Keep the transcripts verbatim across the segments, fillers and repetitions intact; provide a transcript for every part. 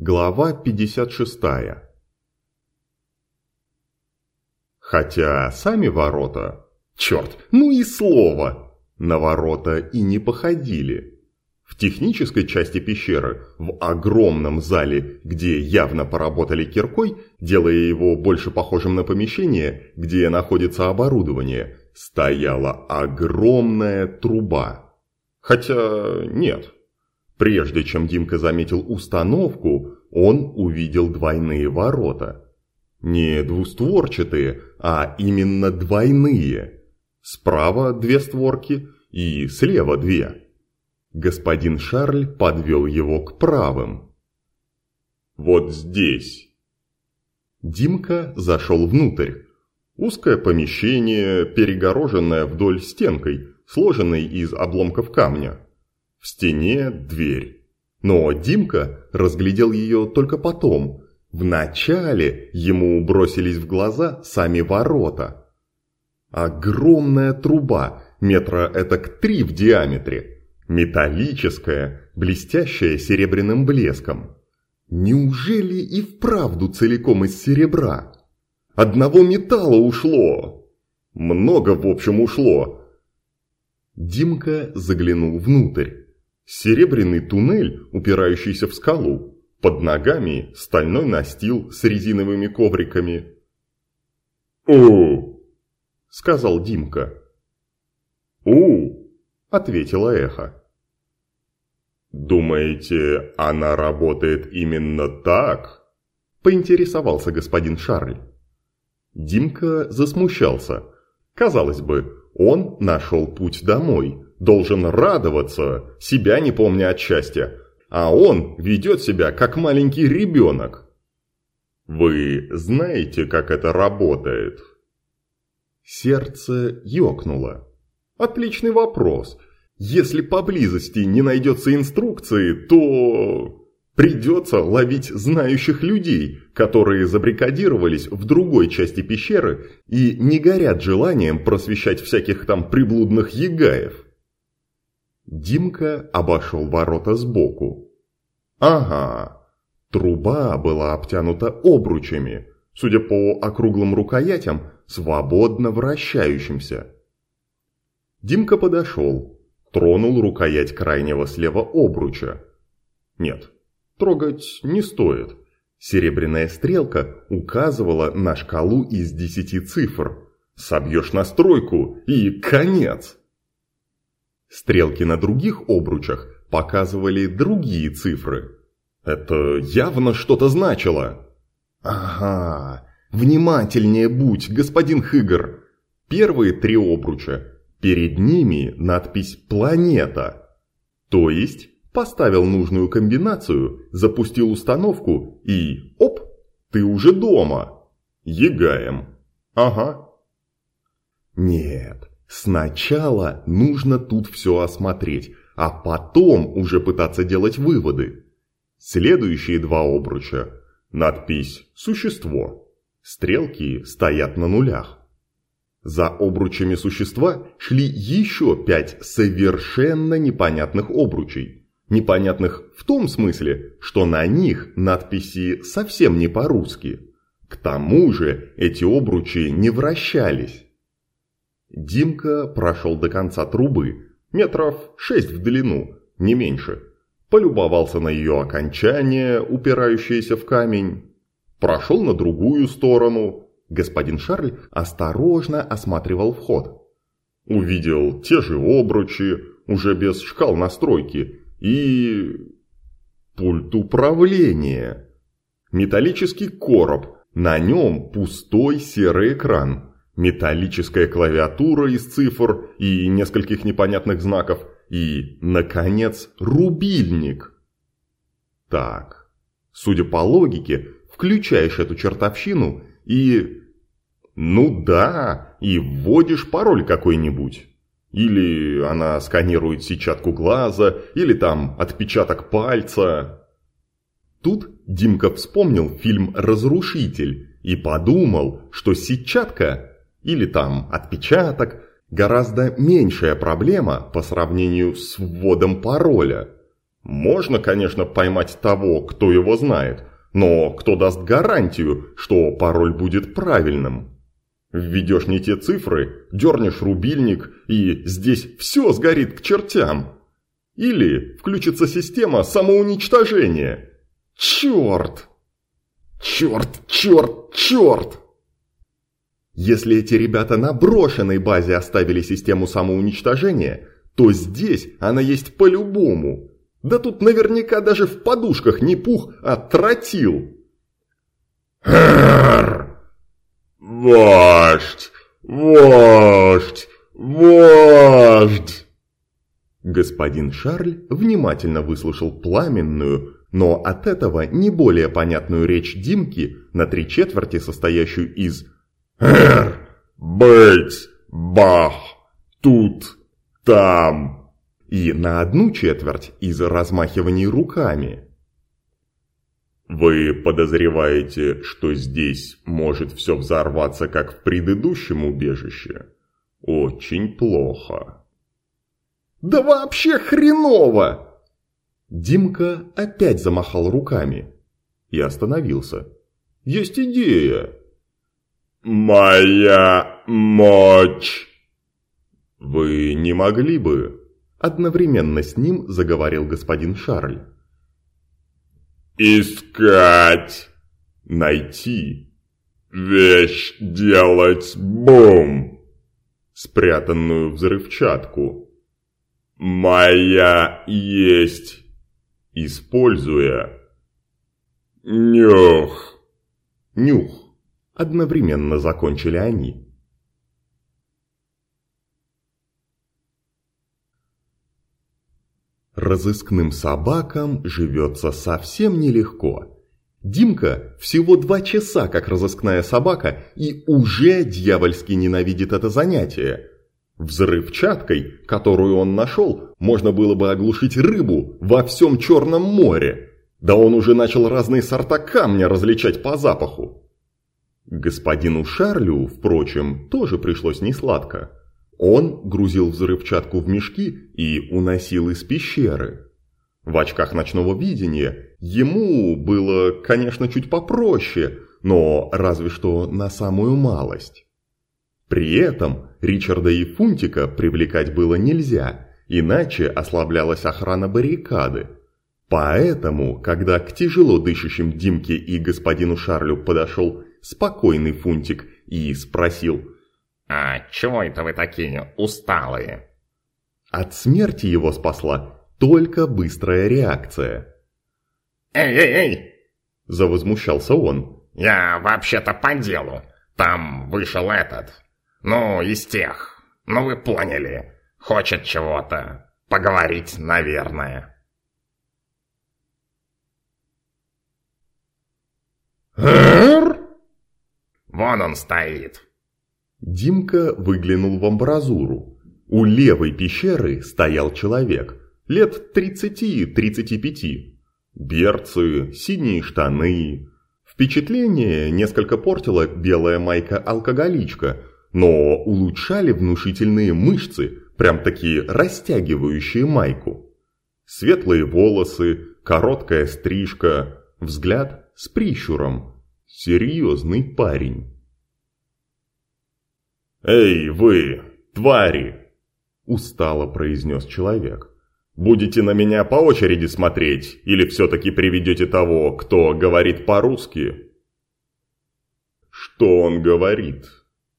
Глава пятьдесят шестая. Хотя сами ворота, черт, ну и слово, на ворота и не походили. В технической части пещеры, в огромном зале, где явно поработали киркой, делая его больше похожим на помещение, где находится оборудование, стояла огромная труба. Хотя нет. Прежде чем Димка заметил установку, он увидел двойные ворота. Не двустворчатые, а именно двойные. Справа две створки и слева две. Господин Шарль подвел его к правым. «Вот здесь». Димка зашел внутрь. Узкое помещение, перегороженное вдоль стенкой, сложенной из обломков камня. В стене дверь. Но Димка разглядел ее только потом. Вначале ему бросились в глаза сами ворота. Огромная труба, метра этак три в диаметре. Металлическая, блестящая серебряным блеском. Неужели и вправду целиком из серебра? Одного металла ушло. Много, в общем, ушло. Димка заглянул внутрь. Серебряный туннель, упирающийся в скалу. Под ногами стальной настил с резиновыми ковриками. «У!» – сказал Димка. «У!» – ответило эхо. «Думаете, она работает именно так?» – поинтересовался господин Шарль. Димка засмущался. Казалось бы, он нашел путь домой. Должен радоваться, себя не помня от счастья. А он ведет себя как маленький ребенок. «Вы знаете, как это работает?» Сердце ёкнуло. «Отличный вопрос. Если поблизости не найдется инструкции, то придется ловить знающих людей, которые забаррикадировались в другой части пещеры и не горят желанием просвещать всяких там приблудных ягаев». Димка обошел ворота сбоку. Ага, труба была обтянута обручами, судя по округлым рукоятям, свободно вращающимся. Димка подошел, тронул рукоять крайнего слева обруча. Нет, трогать не стоит. Серебряная стрелка указывала на шкалу из десяти цифр. Собьешь настройку и конец. Стрелки на других обручах показывали другие цифры. Это явно что-то значило. Ага, внимательнее будь, господин Хыгр. Первые три обруча, перед ними надпись «Планета». То есть поставил нужную комбинацию, запустил установку и оп, ты уже дома. Ягаем. Ага. Нет. Сначала нужно тут все осмотреть, а потом уже пытаться делать выводы. Следующие два обруча. Надпись «Существо». Стрелки стоят на нулях. За обручами существа шли еще пять совершенно непонятных обручей. Непонятных в том смысле, что на них надписи совсем не по-русски. К тому же эти обручи не вращались. Димка прошел до конца трубы, метров шесть в длину, не меньше. Полюбовался на ее окончание, упирающееся в камень. Прошел на другую сторону. Господин Шарль осторожно осматривал вход. Увидел те же обручи, уже без шкал настройки, и пульт управления. Металлический короб, на нем пустой серый экран. Металлическая клавиатура из цифр и нескольких непонятных знаков. И, наконец, рубильник. Так, судя по логике, включаешь эту чертовщину и... Ну да, и вводишь пароль какой-нибудь. Или она сканирует сетчатку глаза, или там отпечаток пальца. Тут Димка вспомнил фильм «Разрушитель» и подумал, что сетчатка... Или там отпечаток – гораздо меньшая проблема по сравнению с вводом пароля. Можно, конечно, поймать того, кто его знает, но кто даст гарантию, что пароль будет правильным? Введешь не те цифры, дернешь рубильник, и здесь все сгорит к чертям. Или включится система самоуничтожения. Черт! Черт, черт, черт! Если эти ребята на брошенной базе оставили систему самоуничтожения, то здесь она есть по-любому. Да тут наверняка даже в подушках не пух, а тротил. Вождь! Вождь! Вождь! Господин Шарль внимательно выслушал пламенную, но от этого не более понятную речь Димки, на три четверти состоящую из «Эр, быть, бах, тут, там» и на одну четверть из размахиваний руками. «Вы подозреваете, что здесь может все взорваться, как в предыдущем убежище? Очень плохо». «Да вообще хреново!» Димка опять замахал руками и остановился. «Есть идея!» «Моя мощь!» «Вы не могли бы?» Одновременно с ним заговорил господин Шарль. «Искать!» «Найти!» «Вещь делать бум!» «Спрятанную взрывчатку!» «Моя есть!» «Используя!» «Нюх!» «Нюх!» Одновременно закончили они. Разыскным собакам живется совсем нелегко. Димка всего два часа как разыскная собака и уже дьявольски ненавидит это занятие. Взрывчаткой, которую он нашел, можно было бы оглушить рыбу во всем Черном море. Да он уже начал разные сорта камня различать по запаху. Господину Шарлю, впрочем, тоже пришлось несладко. Он грузил взрывчатку в мешки и уносил из пещеры. В очках ночного видения ему было, конечно, чуть попроще, но разве что на самую малость. При этом Ричарда и Фунтика привлекать было нельзя, иначе ослаблялась охрана баррикады. Поэтому, когда к тяжело дышащим Димке и господину Шарлю подошел спокойный Фунтик и спросил: «А чего это вы такие усталые?» От смерти его спасла только быстрая реакция. «Эй, эй, эй!» – завозмущался он. «Я вообще-то по делу. Там вышел этот. Ну, из тех. Ну, вы поняли. Хочет чего-то. Поговорить, наверное». «Эр?» «Вон он стоит». Димка выглянул в амбразуру. У левой пещеры стоял человек, лет тридцати-тридцати пяти. Берцы, синие штаны. Впечатление несколько портила белая майка-алкоголичка, но улучшали внушительные мышцы, прям такие растягивающие майку. Светлые волосы, короткая стрижка, взгляд с прищуром. Серьезный парень. «Эй, вы, твари!» – устало произнес человек. «Будете на меня по очереди смотреть или все-таки приведете того, кто говорит по-русски?» «Что он говорит?»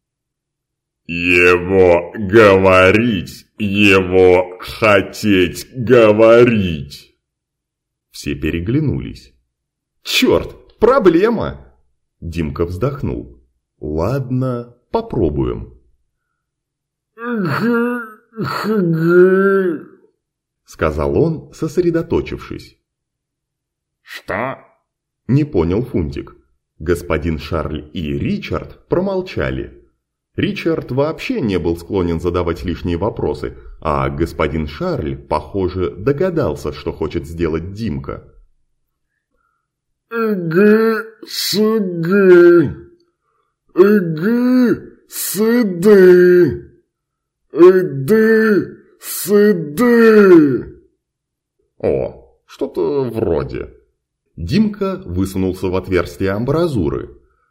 «Его говорить, его хотеть говорить!» Все переглянулись. «Черт, проблема!» Димка вздохнул. «Ладно, попробуем». «Г-г-г», сказал он, сосредоточившись. «Что?» Не понял Фунтик. Господин Шарль и Ричард промолчали. Ричард вообще не был склонен задавать лишние вопросы, а господин Шарль, похоже, догадался, что хочет сделать Димка. «Г-с-г, г-с-д». «Иди сюда!» О, Что-то вроде. Димка высунулся в отверстие амбразуры.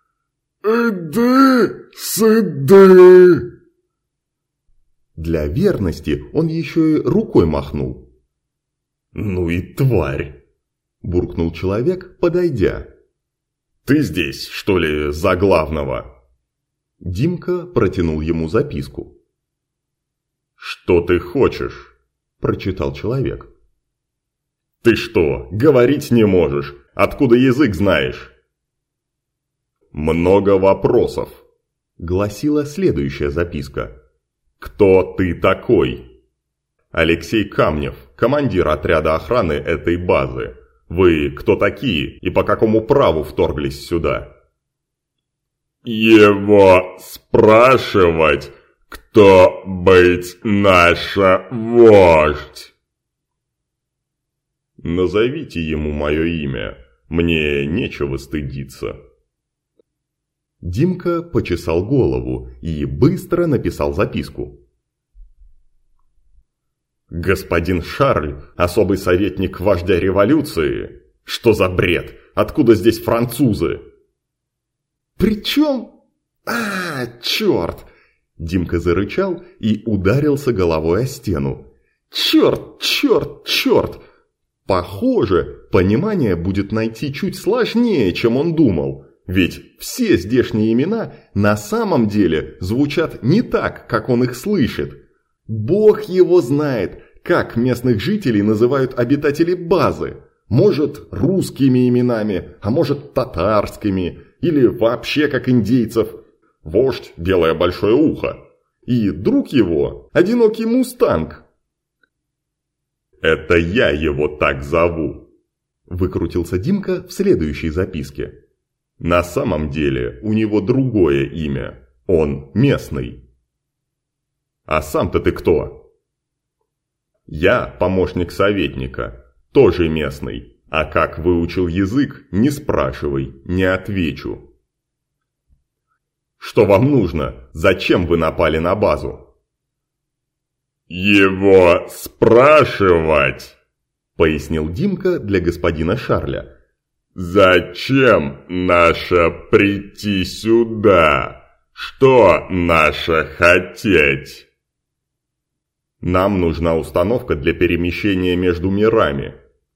«Иди сюда!» Для верности он еще и рукой махнул. «Ну и тварь!» – буркнул человек, подойдя. «Ты здесь, что ли, за главного?» Димка протянул ему записку. «Что ты хочешь?» – прочитал человек. «Ты что, говорить не можешь? Откуда язык знаешь?» «Много вопросов», – гласила следующая записка. «Кто ты такой?» «Алексей Камнев, командир отряда охраны этой базы. Вы кто такие и по какому праву вторглись сюда?» «Его спрашивать, кто быть наша вождь?» «Назовите ему мое имя, мне нечего стыдиться». Димка почесал голову и быстро написал записку. «Господин Шарль, особый советник вождя революции? Что за бред? Откуда здесь французы?» «При чем? А, черт!» Димка зарычал и ударился головой о стену. «Черт, черт, черт! Похоже, понимание будет найти чуть сложнее, чем он думал. Ведь все здешние имена на самом деле звучат не так, как он их слышит. Бог его знает, как местных жителей называют обитатели базы. Может, русскими именами, а может, татарскими, или вообще как индейцев. Вождь – белое большое ухо. И друг его – одинокий мустанг. «Это я его так зову», – выкрутился Димка в следующей записке. «На самом деле у него другое имя. Он местный». «А сам-то ты кто?» «Я помощник советника, тоже местный. А как выучил язык, не спрашивай, не отвечу». «Что вам нужно? Зачем вы напали на базу?» «Его спрашивать», – пояснил Димка для господина Шарля. «Зачем наше прийти сюда? Что наше хотеть?» «Нам нужна установка для перемещения между мирами».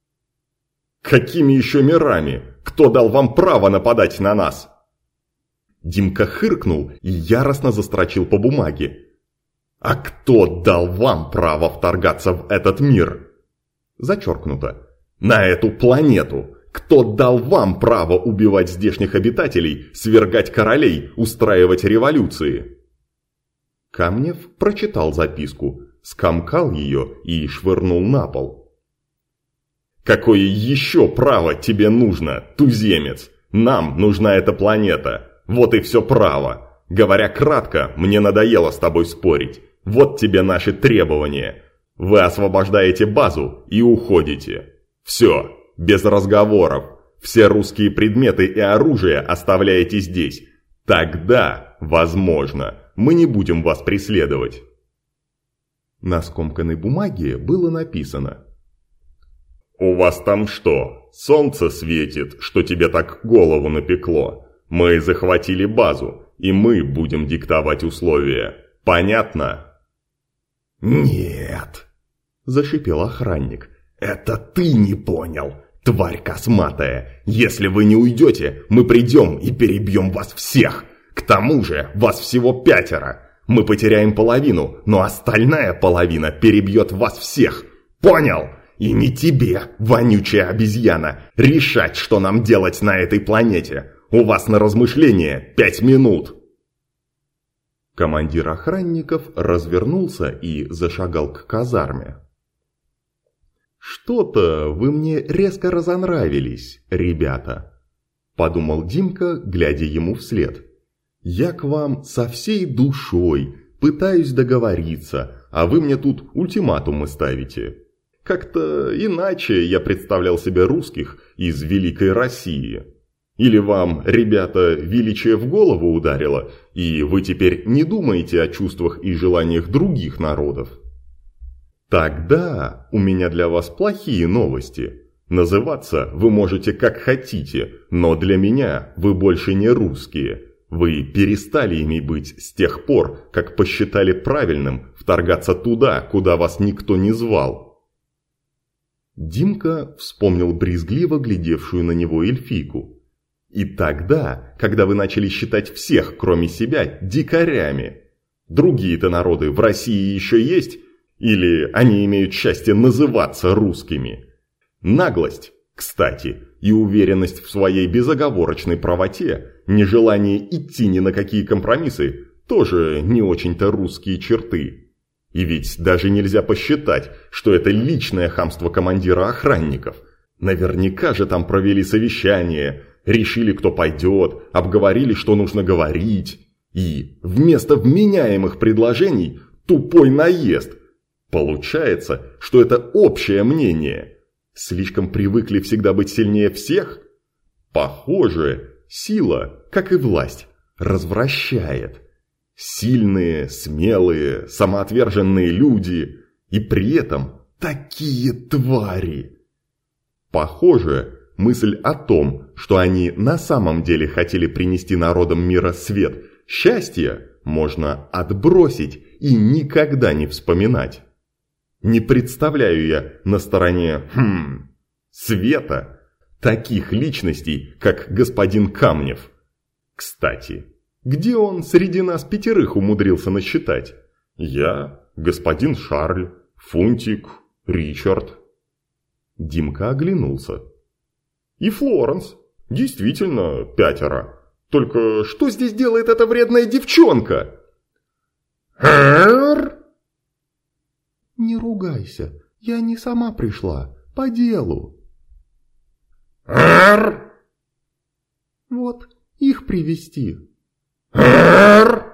«Какими еще мирами? Кто дал вам право нападать на нас?» Димка хыркнул и яростно застрочил по бумаге. «А кто дал вам право вторгаться в этот мир?» Зачеркнуто. «На эту планету! Кто дал вам право убивать здешних обитателей, свергать королей, устраивать революции?» Камнев прочитал записку, скомкал ее и швырнул на пол. «Какое еще право тебе нужно, туземец? Нам нужна эта планета. Вот и все право. Говоря кратко, мне надоело с тобой спорить. Вот тебе наши требования. Вы освобождаете базу и уходите. Все, без разговоров. Все русские предметы и оружие оставляете здесь. Тогда, возможно, мы не будем вас преследовать». На скомканной бумаге было написано: «У вас там что, солнце светит, что тебе так голову напекло? Мы захватили базу, и мы будем диктовать условия. Понятно?» «Нет», – зашипел охранник, – «это ты не понял, тварь косматая. Если вы не уйдете, мы придем и перебьем вас всех. К тому же вас всего пятеро. Мы потеряем половину, но остальная половина перебьет вас всех. Понял? И не тебе, вонючая обезьяна, решать, что нам делать на этой планете. У вас на размышление пять минут». Командир охранников развернулся и зашагал к казарме. «Что-то вы мне резко разонравились, ребята», – подумал Димка, глядя ему вслед. «Я к вам со всей душой пытаюсь договориться, а вы мне тут ультиматумы ставите. Как-то иначе я представлял себе русских из Великой России. Или вам, ребята, величие в голову ударило, и вы теперь не думаете о чувствах и желаниях других народов? Тогда у меня для вас плохие новости. Называться вы можете как хотите, но для меня вы больше не русские. Вы перестали ими быть с тех пор, как посчитали правильным вторгаться туда, куда вас никто не звал». Димка вспомнил брезгливо глядевшую на него эльфийку. «И тогда, когда вы начали считать всех, кроме себя, дикарями. Другие-то народы в России еще есть? Или они имеют счастье называться русскими? Наглость, кстати, и уверенность в своей безоговорочной правоте, нежелание идти ни на какие компромиссы, тоже не очень-то русские черты. И ведь даже нельзя посчитать, что это личное хамство командира охранников. Наверняка же там провели совещание, решили, кто пойдет, обговорили, что нужно говорить. И вместо вменяемых предложений тупой наезд. Получается, что это общее мнение. Слишком привыкли всегда быть сильнее всех? Похоже, сила, как и власть, развращает. Сильные, смелые, самоотверженные люди, и при этом такие твари. Похоже, мысль о том, что они на самом деле хотели принести народам мира свет, счастье, можно отбросить и никогда не вспоминать. Не представляю я на стороне, хм, света таких личностей, как господин Камнев. Кстати, где он среди нас пятерых умудрился насчитать? Я, господин Шарль, Фунтик, Ричард. Димка оглянулся. И Флоренс. Действительно, пятеро. Только что здесь делает эта вредная девчонка? Эр! Не ругайся, я не сама пришла, по делу. Эр! Вот, их привести. Эр!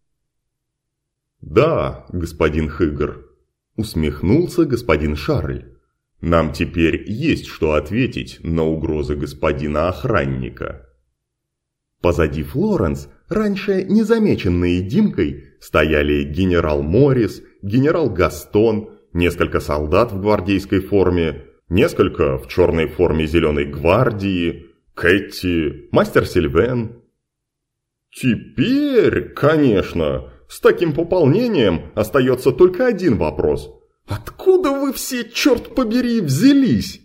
Да, господин Хыгр, усмехнулся господин Шарль. Нам теперь есть что ответить на угрозы господина охранника. Позади Флоренс, раньше незамеченные Димкой, стояли генерал Моррис, генерал Гастон, несколько солдат в гвардейской форме, несколько в черной форме зеленой гвардии, Кэти, мастер Сильвен. Теперь, конечно, с таким пополнением остается только один вопрос. Откуда вы все, черт побери, взялись?